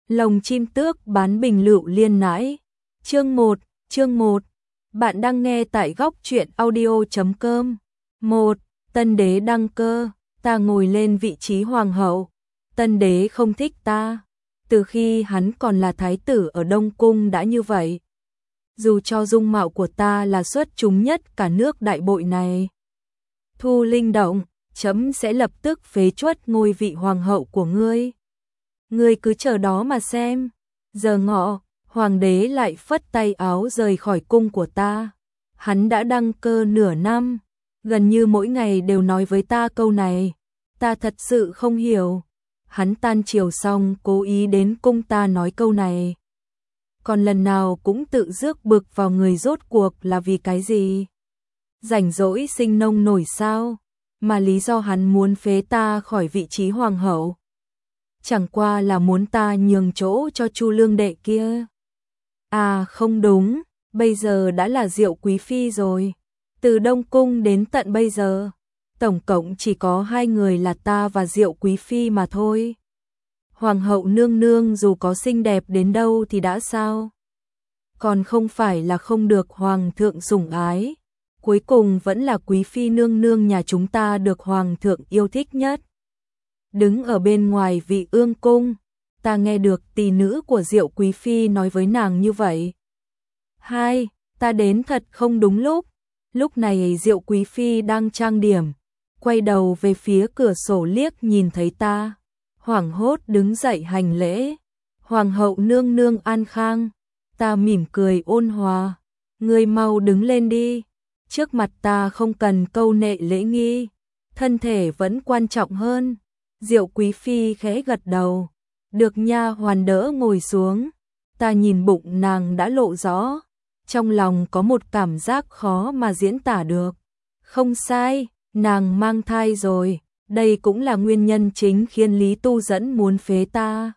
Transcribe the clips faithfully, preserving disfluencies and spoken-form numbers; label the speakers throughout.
Speaker 1: Lồng chim tước bán bình lựu liên nãi. Chương một, chương một. Bạn đang nghe tại góc truyện audio chấm com. một. Tân đế đăng cơ, ta ngồi lên vị trí hoàng hậu. Tân đế không thích ta, từ khi hắn còn là thái tử ở Đông Cung đã như vậy. Dù cho dung mạo của ta là xuất chúng nhất cả nước đại bội này. Thu Linh động, chấm sẽ lập tức phế truất ngôi vị hoàng hậu của ngươi. Ngươi cứ chờ đó mà xem. Giờ ngọ, hoàng đế lại phất tay áo rời khỏi cung của ta. Hắn đã đăng cơ nửa năm, gần như mỗi ngày đều nói với ta câu này. Ta thật sự không hiểu. Hắn tan triều xong cố ý đến cung ta nói câu này. Còn lần nào cũng tự rước bực vào người, rốt cuộc là vì cái gì? Rảnh rỗi sinh nông nổi sao? Mà lý do hắn muốn phế ta khỏi vị trí hoàng hậu, chẳng qua là muốn ta nhường chỗ cho Chu Lương đệ kia. À không đúng, bây giờ đã là Diệu Quý Phi rồi. Từ Đông Cung đến tận bây giờ, tổng cộng chỉ có hai người là ta và Diệu Quý Phi mà thôi. Hoàng hậu nương nương dù có xinh đẹp đến đâu thì đã sao? Còn không phải là không được hoàng thượng sủng ái. Cuối cùng vẫn là Quý Phi nương nương nhà chúng ta được hoàng thượng yêu thích nhất. Đứng ở bên ngoài vị ương cung, ta nghe được tỷ nữ của Diệu Quý Phi nói với nàng như vậy. Hai, ta đến thật không đúng lúc. Lúc này Diệu Quý Phi đang trang điểm, quay đầu về phía cửa sổ liếc nhìn thấy ta, hoảng hốt đứng dậy hành lễ. Hoàng hậu nương nương an khang. Ta mỉm cười ôn hòa. Ngươi mau đứng lên đi. Trước mặt ta không cần câu nệ lễ nghi, thân thể vẫn quan trọng hơn. Diệu Quý Phi khẽ gật đầu, được nha hoàn đỡ ngồi xuống. Ta nhìn bụng nàng đã lộ rõ, trong lòng có một cảm giác khó mà diễn tả được. Không sai, nàng mang thai rồi, đây cũng là nguyên nhân chính khiến Lý Tu Dẫn muốn phế ta.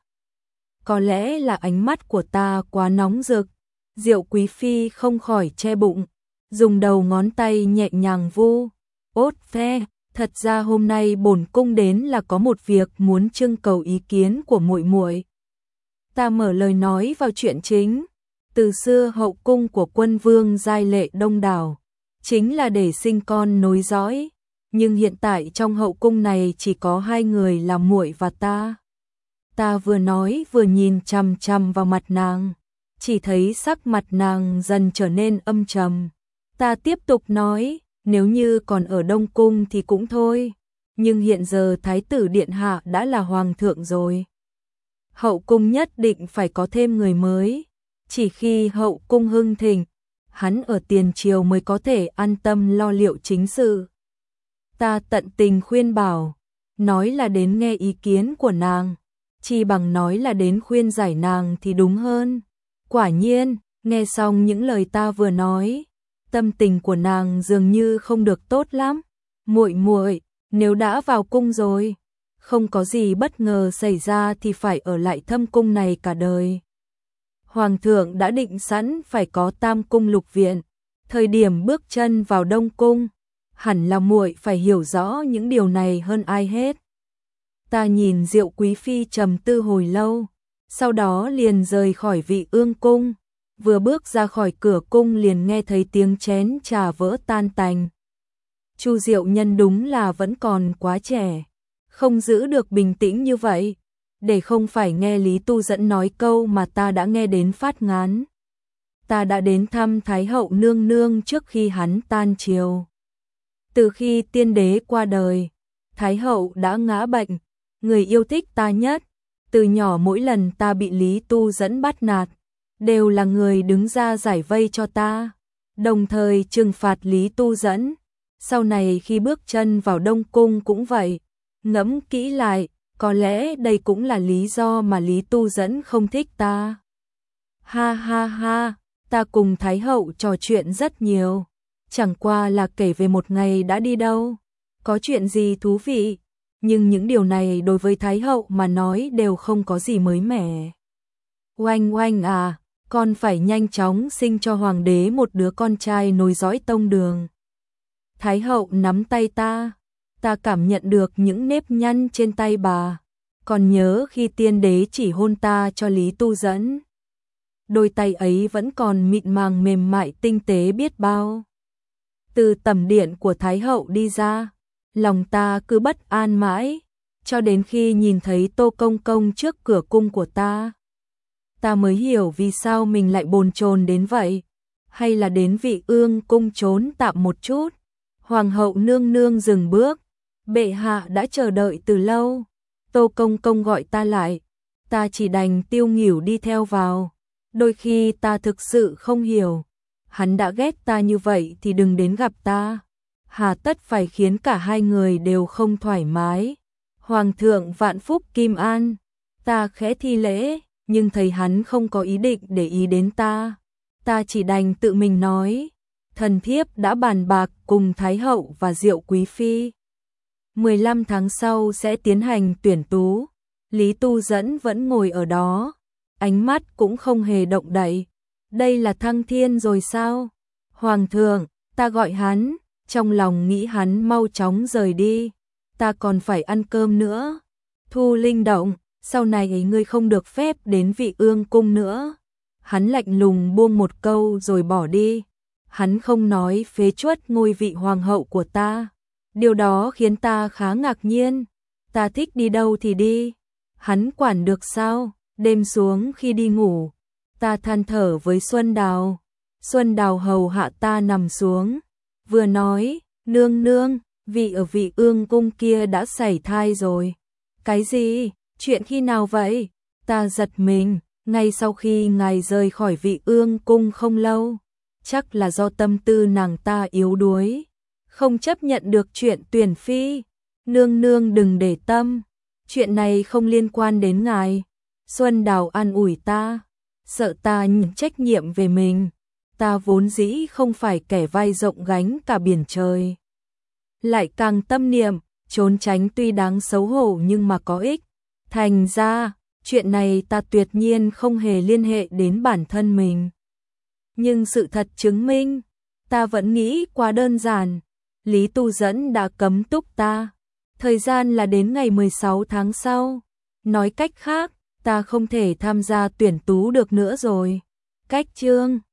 Speaker 1: Có lẽ là ánh mắt của ta quá nóng rực. Diệu Quý Phi không khỏi che bụng, dùng đầu ngón tay nhẹ nhàng vu. Ốt phe, thật ra hôm nay bổn cung đến là có một việc muốn trưng cầu ý kiến của muội muội. Ta mở lời nói vào chuyện chính. Từ xưa hậu cung của quân vương giai lệ đông đảo, chính là để sinh con nối dõi. Nhưng hiện tại trong hậu cung này chỉ có hai người là muội và ta. Ta vừa nói vừa nhìn chằm chằm vào mặt nàng, chỉ thấy sắc mặt nàng dần trở nên âm trầm. Ta tiếp tục nói, nếu như còn ở Đông Cung thì cũng thôi, nhưng hiện giờ Thái tử Điện Hạ đã là Hoàng thượng rồi. Hậu cung nhất định phải có thêm người mới, chỉ khi hậu cung hưng thịnh, hắn ở tiền triều mới có thể an tâm lo liệu chính sự. Ta tận tình khuyên bảo, nói là đến nghe ý kiến của nàng, chi bằng nói là đến khuyên giải nàng thì đúng hơn. Quả nhiên, nghe xong những lời ta vừa nói, tâm tình của nàng dường như không được tốt lắm. Muội muội, nếu đã vào cung rồi, không có gì bất ngờ xảy ra thì phải ở lại thâm cung này cả đời. Hoàng thượng đã định sẵn phải có tam cung lục viện, thời điểm bước chân vào Đông Cung, hẳn là muội phải hiểu rõ những điều này hơn ai hết. Ta nhìn Diệu Quý Phi trầm tư hồi lâu, sau đó liền rời khỏi vị ương cung. Vừa bước ra khỏi cửa cung liền nghe thấy tiếng chén trà vỡ tan tành. Chu Diệu Nhân đúng là vẫn còn quá trẻ, không giữ được bình tĩnh như vậy, để không phải nghe Lý Tu Dẫn nói câu mà ta đã nghe đến phát ngán. Ta đã đến thăm Thái hậu nương nương trước khi hắn tan triều. Từ khi tiên đế qua đời, Thái hậu đã ngã bệnh, người yêu thích ta nhất. Từ nhỏ mỗi lần ta bị Lý Tu Dẫn bắt nạt, đều là người đứng ra giải vây cho ta, đồng thời trừng phạt Lý Tu Dẫn. Sau này khi bước chân vào Đông Cung cũng vậy. Ngẫm kỹ lại, có lẽ đây cũng là lý do mà Lý Tu Dẫn không thích ta. Ha ha ha, ta cùng Thái hậu trò chuyện rất nhiều, chẳng qua là kể về một ngày đã đi đâu, có chuyện gì thú vị, nhưng những điều này đối với Thái hậu mà nói đều không có gì mới mẻ. Oanh oanh à, con phải nhanh chóng sinh cho hoàng đế một đứa con trai nối dõi tông đường. Thái hậu nắm tay ta, ta cảm nhận được những nếp nhăn trên tay bà. Còn nhớ khi tiên đế chỉ hôn ta cho Lý Tu Dẫn. Đôi tay ấy vẫn còn mịn màng mềm mại tinh tế biết bao. Từ tẩm điện của Thái hậu đi ra, lòng ta cứ bất an mãi, cho đến khi nhìn thấy Tô Công Công trước cửa cung của ta. Ta mới hiểu vì sao mình lại bồn chồn đến vậy, hay là đến Vị Ương cung trốn tạm một chút. Hoàng hậu nương nương dừng bước, bệ hạ đã chờ đợi từ lâu. Tô Công Công gọi ta lại, ta chỉ đành tiêu nghỉu đi theo vào. Đôi khi ta thực sự không hiểu, hắn đã ghét ta như vậy thì đừng đến gặp ta. Hà tất phải khiến cả hai người đều không thoải mái. Hoàng thượng vạn phúc kim an. Ta khẽ thi lễ, nhưng thấy hắn không có ý định để ý đến ta. Ta chỉ đành tự mình nói, thần thiếp đã bàn bạc cùng Thái hậu và Diệu quý phi. mười lăm tháng sau sẽ tiến hành tuyển tú. Lý Tu Dẫn vẫn ngồi ở đó, ánh mắt cũng không hề động đậy. Đây là Thăng Thiên rồi sao? Hoàng thượng, ta gọi hắn, trong lòng nghĩ hắn mau chóng rời đi. Ta còn phải ăn cơm nữa. Thu Linh động, sau này ấy ngươi không được phép đến Vị Ương cung nữa. Hắn lạnh lùng buông một câu rồi bỏ đi. Hắn không nói phế truất ngôi vị hoàng hậu của ta. Điều đó khiến ta khá ngạc nhiên. Ta thích đi đâu thì đi. Hắn quản được sao? Đêm xuống khi đi ngủ, ta than thở với Xuân Đào. Xuân Đào hầu hạ ta nằm xuống, vừa nói, nương nương, vị ở Vị Ương cung kia đã sảy thai rồi. Cái gì? Chuyện khi nào vậy? Ta giật mình, ngay sau khi ngài rời khỏi Vị Ương cung không lâu. Chắc là do tâm tư nàng ta yếu đuối, không chấp nhận được chuyện tuyển phi. Nương nương đừng để tâm, chuyện này không liên quan đến ngài. Xuân Đào an ủi ta, sợ ta nhận trách nhiệm về mình. Ta vốn dĩ không phải kẻ vai rộng gánh cả biển trời. Lại càng tâm niệm, trốn tránh tuy đáng xấu hổ nhưng mà có ích. Thành ra, chuyện này ta tuyệt nhiên không hề liên hệ đến bản thân mình. Nhưng sự thật chứng minh, ta vẫn nghĩ quá đơn giản. Lý Tu Dẫn đã cấm túc ta. Thời gian là đến ngày mười sáu tháng sau. Nói cách khác, ta không thể tham gia tuyển tú được nữa rồi. Cách chương